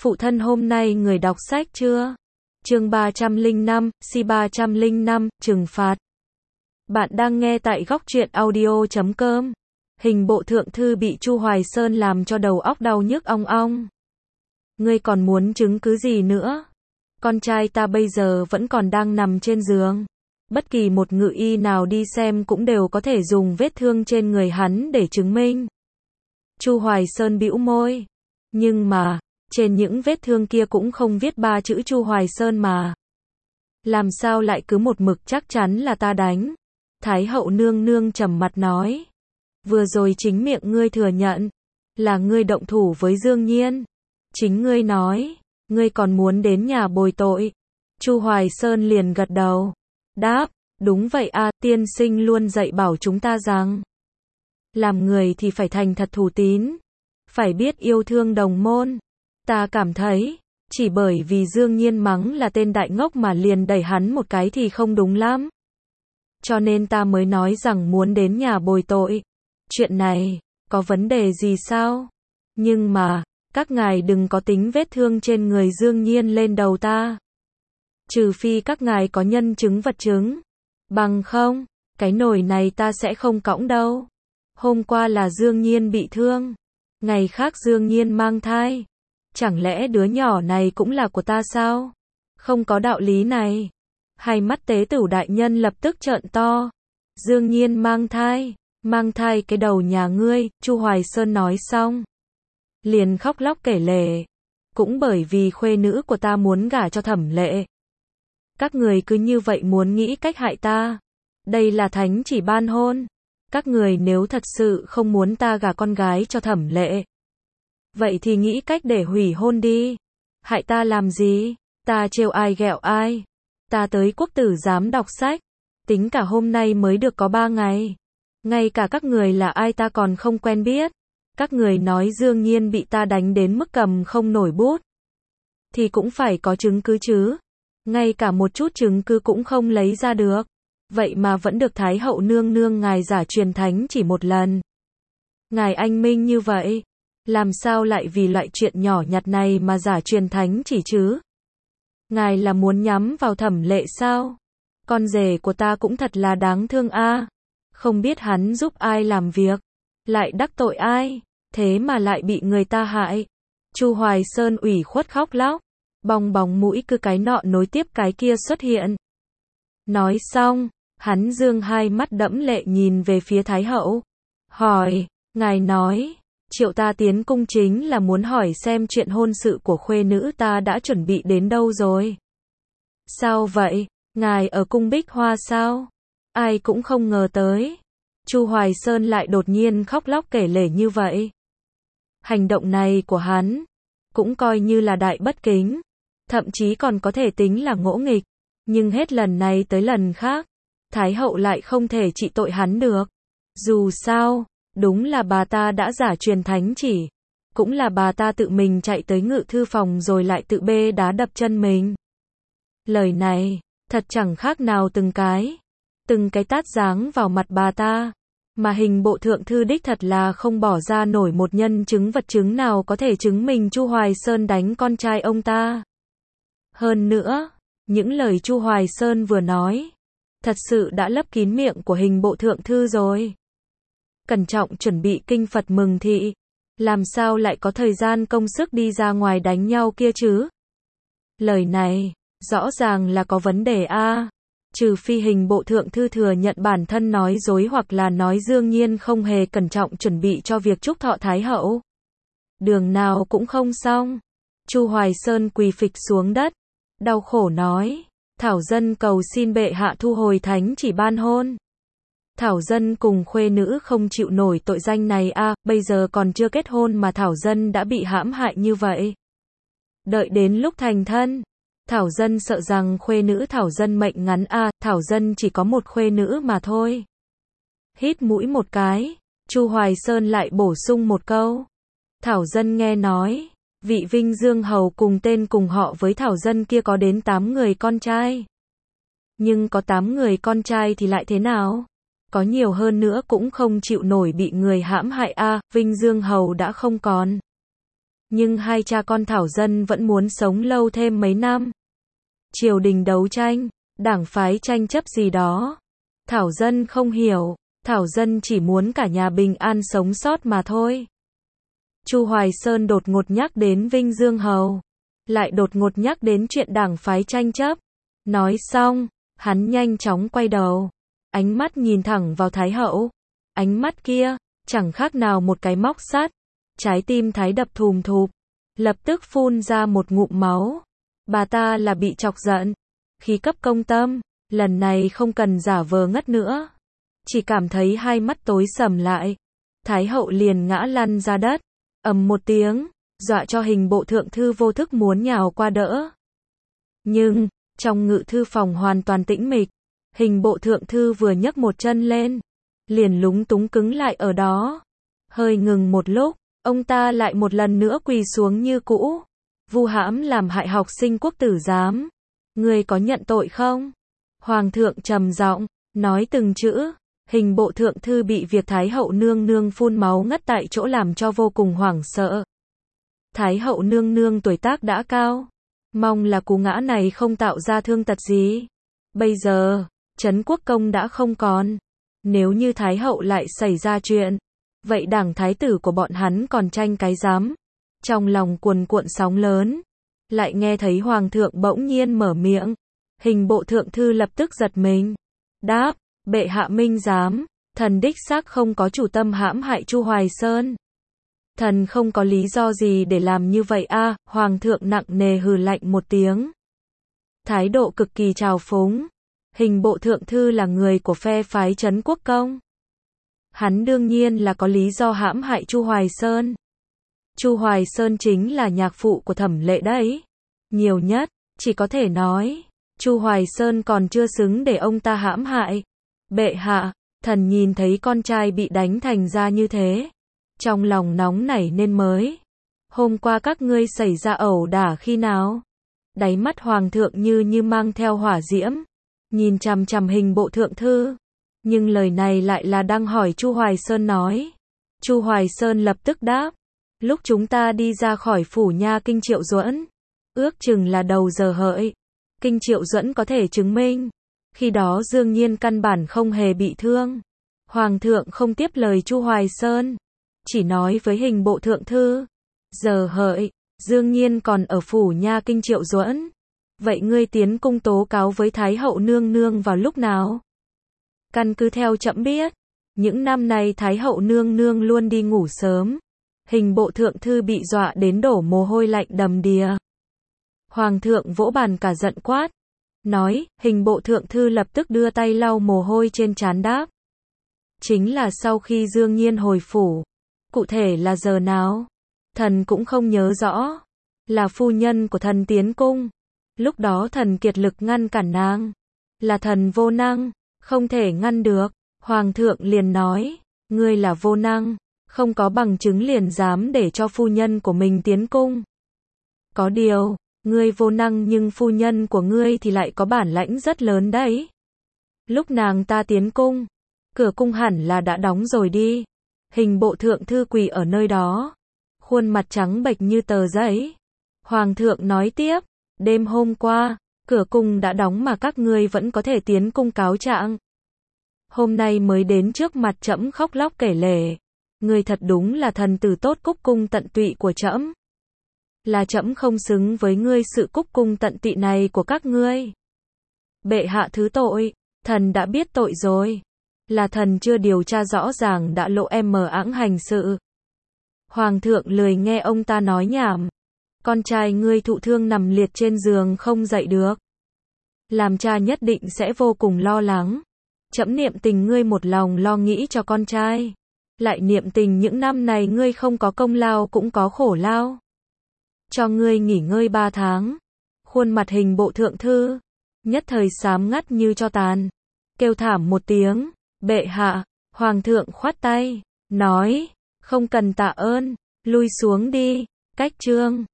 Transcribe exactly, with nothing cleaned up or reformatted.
Phụ thân hôm nay người đọc sách chưa? Chương ba trăm lẻ năm, C ba trăm lẻ năm, trừng phạt. Bạn đang nghe tại góc truyện audio chấm com. Hình bộ thượng thư bị Chu Hoài Sơn làm cho đầu óc đau nhức ong ong. Ngươi còn muốn chứng cứ gì nữa? Con trai ta bây giờ vẫn còn đang nằm trên giường. Bất kỳ một ngự y nào đi xem cũng đều có thể dùng vết thương trên người hắn để chứng minh. Chu Hoài Sơn bĩu môi. Nhưng mà, trên những vết thương kia cũng không viết ba chữ Chu Hoài Sơn mà. Làm sao lại cứ một mực chắc chắn là ta đánh? Thái hậu nương nương trầm mặt nói. Vừa rồi chính miệng ngươi thừa nhận, là ngươi động thủ với Dương Nhiên. Chính ngươi nói, ngươi còn muốn đến nhà bồi tội. Chu Hoài Sơn liền gật đầu. Đáp, đúng vậy a, tiên sinh luôn dạy bảo chúng ta rằng, làm người thì phải thành thật thủ tín, phải biết yêu thương đồng môn. Ta cảm thấy, chỉ bởi vì Dương Nhiên mắng là tên đại ngốc mà liền đẩy hắn một cái thì không đúng lắm. Cho nên ta mới nói rằng muốn đến nhà bồi tội. Chuyện này, có vấn đề gì sao? Nhưng mà, các ngài đừng có tính vết thương trên người Dương Nhiên lên đầu ta. Trừ phi các ngài có nhân chứng vật chứng. Bằng không, cái nồi này ta sẽ không cõng đâu. Hôm qua là Dương Nhiên bị thương. Ngày khác Dương Nhiên mang thai. Chẳng lẽ đứa nhỏ này cũng là của ta sao? Không có đạo lý này. Hai mắt tế tửu đại nhân lập tức trợn to. Dương Nhiên mang thai. Mang thai cái đầu nhà ngươi, Chu Hoài Sơn nói xong. Liền khóc lóc kể lể. Cũng bởi vì khuê nữ của ta muốn gả cho Thẩm Lệ. Các người cứ như vậy muốn nghĩ cách hại ta. Đây là thánh chỉ ban hôn. Các người nếu thật sự không muốn ta gả con gái cho Thẩm Lệ, vậy thì nghĩ cách để hủy hôn đi. Hại ta làm gì? Ta trêu ai ghẹo ai? Ta tới quốc tử giám đọc sách. Tính cả hôm nay mới được có ba ngày. Ngay cả các người là ai ta còn không quen biết. Các người nói Dương Nhiên bị ta đánh đến mức cầm không nổi bút. Thì cũng phải có chứng cứ chứ. Ngay cả một chút chứng cứ cũng không lấy ra được. Vậy mà vẫn được Thái hậu nương nương ngài giả truyền thánh chỉ một lần. Ngài anh minh như vậy. Làm sao lại vì loại chuyện nhỏ nhặt này mà giả truyền thánh chỉ chứ? Ngài là muốn nhắm vào Thẩm Lệ sao? Con rể của ta cũng thật là đáng thương a. Không biết hắn giúp ai làm việc, lại đắc tội ai, thế mà lại bị người ta hại. Chu Hoài Sơn ủy khuất khóc lóc, bong bóng mũi cứ cái nọ nối tiếp cái kia xuất hiện. Nói xong, hắn dương hai mắt đẫm lệ nhìn về phía Thái hậu. Hỏi, ngài nói, triệu ta tiến cung chính là muốn hỏi xem chuyện hôn sự của khuê nữ ta đã chuẩn bị đến đâu rồi. Sao vậy, ngài ở cung Bích Hoa sao? Ai cũng không ngờ tới. Chu Hoài Sơn lại đột nhiên khóc lóc kể lể như vậy. Hành động này của hắn, cũng coi như là đại bất kính. Thậm chí còn có thể tính là ngỗ nghịch. Nhưng hết lần này tới lần khác, Thái hậu lại không thể trị tội hắn được. Dù sao, đúng là bà ta đã giả truyền thánh chỉ. Cũng là bà ta tự mình chạy tới ngự thư phòng rồi lại tự bê đá đập chân mình. Lời này, thật chẳng khác nào từng cái. Từng cái tát giáng vào mặt bà ta. Mà hình bộ thượng thư đích thật là không bỏ ra nổi một nhân chứng vật chứng nào có thể chứng minh Chu Hoài Sơn đánh con trai ông ta. Hơn nữa, những lời Chu Hoài Sơn vừa nói, thật sự đã lấp kín miệng của hình bộ thượng thư rồi. Cẩn trọng chuẩn bị kinh Phật mừng thị, làm sao lại có thời gian công sức đi ra ngoài đánh nhau kia chứ? Lời này, rõ ràng là có vấn đề a. Trừ phi hình bộ thượng thư thừa nhận bản thân nói dối hoặc là nói Dương Nhiên không hề cẩn trọng chuẩn bị cho việc chúc thọ Thái hậu. Đường nào cũng không xong. Chu Hoài Sơn quỳ phịch xuống đất, đau khổ nói, Thảo dân cầu xin bệ hạ thu hồi thánh chỉ ban hôn. Thảo dân cùng khuê nữ không chịu nổi tội danh này a, bây giờ còn chưa kết hôn mà Thảo dân đã bị hãm hại như vậy. Đợi đến lúc thành thân, Thảo dân sợ rằng khuê nữ Thảo dân mệnh ngắn a, Thảo dân chỉ có một khuê nữ mà thôi. Hít mũi một cái, Chu Hoài Sơn lại bổ sung một câu. Thảo dân nghe nói, vị Vinh Dương hầu cùng tên cùng họ với Thảo dân kia có đến tám người con trai. Nhưng có tám người con trai thì lại thế nào? Có nhiều hơn nữa cũng không chịu nổi bị người hãm hại a, Vinh Dương hầu đã không còn. Nhưng hai cha con Thảo Dân vẫn muốn sống lâu thêm mấy năm. Triều đình đấu tranh, đảng phái tranh chấp gì đó. Thảo Dân không hiểu, Thảo Dân chỉ muốn cả nhà bình an sống sót mà thôi. Chu Hoài Sơn đột ngột nhắc đến Vinh Dương Hầu, lại đột ngột nhắc đến chuyện đảng phái tranh chấp. Nói xong, hắn nhanh chóng quay đầu, ánh mắt nhìn thẳng vào Thái hậu. Ánh mắt kia, chẳng khác nào một cái móc sắt. Trái tim Thái đập thùm thụp, lập tức phun ra một ngụm máu. Bà ta là bị chọc giận, khí cấp công tâm, lần này không cần giả vờ ngất nữa. Chỉ cảm thấy hai mắt tối sầm lại. Thái hậu liền ngã lăn ra đất, ầm một tiếng, dọa cho Hình bộ thượng thư vô thức muốn nhào qua đỡ. Nhưng, trong ngự thư phòng hoàn toàn tĩnh mịch. Hình bộ thượng thư vừa nhấc một chân lên, liền lúng túng cứng lại ở đó. Hơi ngừng một lúc, ông ta lại một lần nữa quỳ xuống như cũ. Vu hãm làm hại học sinh quốc tử giám. Ngươi có nhận tội không? Hoàng thượng trầm giọng, nói từng chữ. Hình bộ thượng thư bị việc Thái hậu nương nương phun máu ngất tại chỗ làm cho vô cùng hoảng sợ. Thái hậu nương nương tuổi tác đã cao. Mong là cú ngã này không tạo ra thương tật gì. Bây giờ, Trấn Quốc Công đã không còn. Nếu như Thái hậu lại xảy ra chuyện, vậy đảng thái tử của bọn hắn còn tranh cái giám. Trong lòng cuồn cuộn sóng lớn, lại nghe thấy Hoàng thượng bỗng nhiên mở miệng. Hình bộ thượng thư lập tức giật mình. Đáp, bệ hạ minh giám, thần đích xác không có chủ tâm hãm hại Chu Hoài Sơn. Thần không có lý do gì để làm như vậy a. À, Hoàng thượng nặng nề hừ lạnh một tiếng. Thái độ cực kỳ trào phúng. Hình bộ thượng thư là người của phe phái Trấn Quốc Công. Hắn đương nhiên là có lý do hãm hại Chu Hoài Sơn. Chu Hoài Sơn chính là nhạc phụ của Thẩm Lệ đấy. Nhiều nhất, chỉ có thể nói, Chu Hoài Sơn còn chưa xứng để ông ta hãm hại. Bệ hạ, thần nhìn thấy con trai bị đánh thành ra như thế. Trong lòng nóng nảy nên mới. Hôm qua các ngươi xảy ra ẩu đả khi nào? Đáy mắt Hoàng thượng như như mang theo hỏa diễm. Nhìn chằm chằm hình bộ thượng thư. Nhưng lời này lại là đang hỏi Chu Hoài Sơn nói. Chu Hoài Sơn lập tức đáp. Lúc chúng ta đi ra khỏi phủ nha Kinh Triệu Duẫn, ước chừng là đầu giờ hợi. Kinh Triệu Duẫn có thể chứng minh. Khi đó Dương Nhiên căn bản không hề bị thương. Hoàng thượng không tiếp lời Chu Hoài Sơn. Chỉ nói với hình bộ thượng thư. Giờ hợi, Dương Nhiên còn ở phủ nha Kinh Triệu Duẫn. Vậy ngươi tiến cung tố cáo với Thái hậu nương nương vào lúc nào? Căn cứ theo trẫm biết, những năm nay Thái hậu nương nương luôn đi ngủ sớm. Hình bộ thượng thư bị dọa đến đổ mồ hôi lạnh đầm đìa. Hoàng thượng vỗ bàn cả giận quát. Nói, hình bộ thượng thư lập tức đưa tay lau mồ hôi trên trán đáp. Chính là sau khi Dương Nhiên hồi phủ. Cụ thể là giờ nào? Thần cũng không nhớ rõ. Là phu nhân của thần tiến cung. Lúc đó thần kiệt lực ngăn cản nàng. Là thần vô năng, không thể ngăn được. Hoàng thượng liền nói, ngươi là vô năng, không có bằng chứng liền dám để cho phu nhân của mình tiến cung. Có điều, ngươi vô năng nhưng phu nhân của ngươi thì lại có bản lãnh rất lớn đấy. Lúc nàng ta tiến cung, cửa cung hẳn là đã đóng rồi đi. Hình bộ thượng thư quỳ ở nơi đó, khuôn mặt trắng bệch như tờ giấy. Hoàng thượng nói tiếp, đêm hôm qua, cửa cung đã đóng mà các ngươi vẫn có thể tiến cung cáo trạng. Hôm nay mới đến trước mặt trẫm khóc lóc kể lể. Ngươi thật đúng là thần tử tốt cúc cung tận tụy của trẫm. Là trẫm không xứng với ngươi sự cúc cung tận tụy này của các ngươi. Bệ hạ thứ tội, thần đã biết tội rồi. Là thần chưa điều tra rõ ràng đã lộ em mờ ẵng hành sự. Hoàng thượng lười nghe ông ta nói nhảm. Con trai ngươi thụ thương nằm liệt trên giường không dậy được. Làm cha nhất định sẽ vô cùng lo lắng. Trẫm niệm tình ngươi một lòng lo nghĩ cho con trai. Lại niệm tình những năm này ngươi không có công lao cũng có khổ lao. Cho ngươi nghỉ ngơi ba tháng. Khuôn mặt hình bộ thượng thư nhất thời xám ngắt như tro tàn. Kêu thảm một tiếng. Bệ hạ. Hoàng thượng khoát tay. Nói. Không cần tạ ơn. Lui xuống đi. Cách chương.